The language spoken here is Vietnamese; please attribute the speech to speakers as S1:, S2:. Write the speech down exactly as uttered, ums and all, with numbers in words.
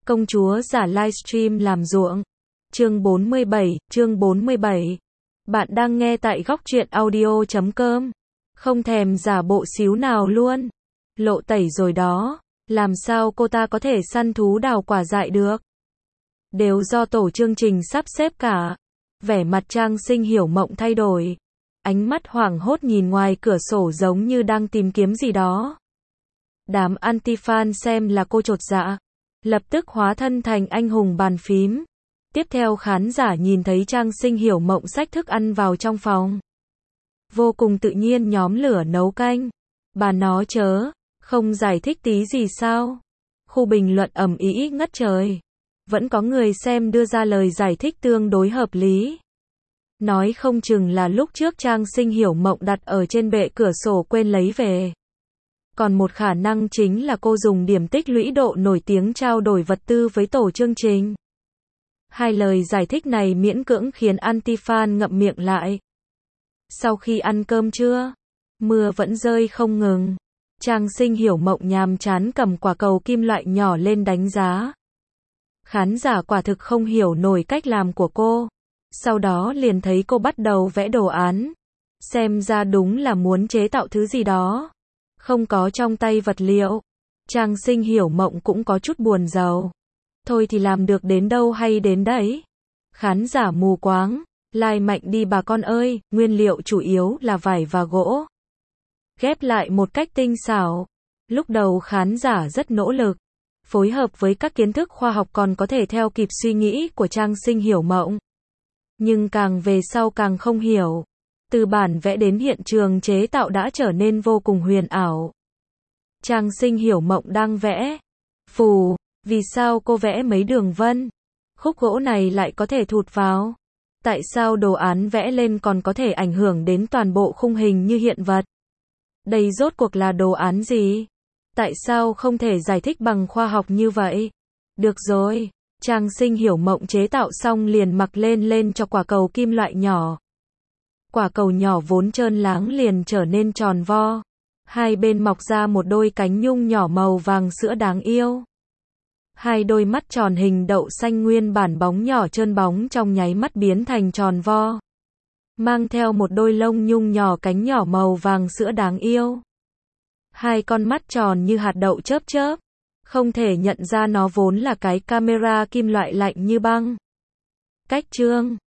S1: Công chúa giả livestream làm ruộng. Chương bốn mươi bảy, chương bốn mươi bảy. Bạn đang nghe tại góc truyện audio chấm com. Không thèm giả bộ xíu nào luôn. Lộ tẩy rồi đó. Làm sao cô ta có thể săn thú đào quả dại được? Đều do tổ chương trình sắp xếp cả. Vẻ mặt Trang Sinh hiểu mộng thay đổi. Ánh mắt hoảng hốt nhìn ngoài cửa sổ giống như đang tìm kiếm gì đó. Đám anti-fan xem là cô chột dạ. Lập tức hóa thân thành anh hùng bàn phím. Tiếp theo khán giả nhìn thấy Trang Sinh hiểu mộng xách thức ăn vào trong phòng. Vô cùng tự nhiên nhóm lửa nấu canh. Bà nó chớ, không giải thích tí gì sao? Khu bình luận ầm ĩ ngất trời. Vẫn có người xem đưa ra lời giải thích tương đối hợp lý. Nói không chừng là lúc trước Trang Sinh hiểu mộng đặt ở trên bệ cửa sổ quên lấy về. Còn một khả năng chính là cô dùng điểm tích lũy độ nổi tiếng trao đổi vật tư với tổ chương trình. Hai lời giải thích này miễn cưỡng khiến anti-fan ngậm miệng lại. Sau khi ăn cơm trưa, mưa vẫn rơi không ngừng. Trang Sinh hiểu mộng nhàm chán cầm quả cầu kim loại nhỏ lên đánh giá. Khán giả quả thực không hiểu nổi cách làm của cô. Sau đó liền thấy cô bắt đầu vẽ đồ án. Xem ra đúng là muốn chế tạo thứ gì đó. Không có trong tay vật liệu. Trang Sinh hiểu mộng cũng có chút buồn rầu. Thôi thì làm được đến đâu hay đến đấy. Khán giả mù quáng. Lai mạnh đi bà con ơi, nguyên liệu chủ yếu là vải và gỗ. Ghép lại một cách tinh xảo. Lúc đầu khán giả rất nỗ lực. Phối hợp với các kiến thức khoa học còn có thể theo kịp suy nghĩ của Trang Sinh hiểu mộng. Nhưng càng về sau càng không hiểu. Từ bản vẽ đến hiện trường chế tạo đã trở nên vô cùng huyền ảo. Trang Sinh hiểu mộng đang vẽ. Phù, vì sao cô vẽ mấy đường vân? Khúc gỗ này lại có thể thụt vào. Tại sao đồ án vẽ lên còn có thể ảnh hưởng đến toàn bộ khung hình như hiện vật? Đây rốt cuộc là đồ án gì? Tại sao không thể giải thích bằng khoa học như vậy? Được rồi, Trang Sinh hiểu mộng chế tạo xong liền mặc lên lên cho quả cầu kim loại nhỏ. Quả cầu nhỏ vốn trơn láng liền trở nên tròn vo. Hai bên mọc ra một đôi cánh nhung nhỏ màu vàng sữa đáng yêu. Hai đôi mắt tròn hình đậu xanh nguyên bản bóng nhỏ trơn bóng trong nháy mắt biến thành tròn vo. Mang theo một đôi lông nhung nhỏ cánh nhỏ màu vàng sữa đáng yêu. Hai con mắt tròn như hạt đậu chớp chớp. Không thể nhận ra nó vốn là cái camera kim loại lạnh như băng. Cách trương.